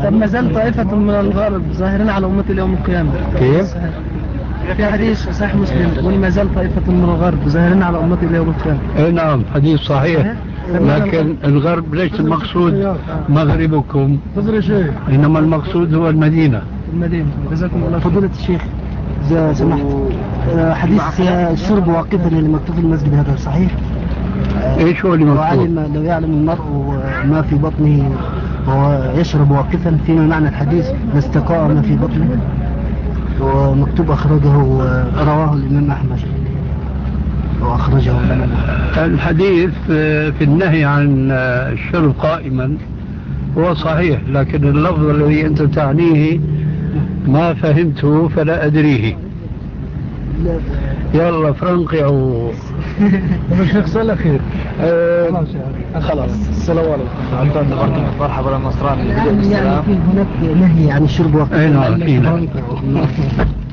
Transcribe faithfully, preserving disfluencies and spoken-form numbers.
طب ما زال طائفة من الغرب ظاهرين على أمة اليوم القيامة. كيف؟ في حديث صحيح مسلم يقول ما زال طائفة من الغرب ظاهرين على أمة اليوم القيامة. اي نعم حديث صحيح، لكن الغرب ليس المقصود مغربكم، إنما المقصود هو المدينة. المدينة. جزاكم الله. فضيلة الشيخ إذا سمحت، حديث الشرب واقفا اللي مكتوب في المسجد هذا صحيح؟ ايش هو اللي مكتوب؟ لو يعلم المرء ما في بطنه وهو يشرب واقفا، فيما معنى الحديث لاستقاء ما في بطنه، ومكتوب أخرجه رواه الإمام أحمد وأخرجه الإمام أحمد. الحديث في النهي عن الشرب قائما هو صحيح، لكن اللفظ الذي أنت تعنيه ما فهمته فلا أدريه. يلا فرنقعوا. الشيخ صلى خير. خلاص السلام عليكم. أنت ذكرت مرحبا النصراني. يعني في هناك نهي عن الشرب وقت. أي نعم.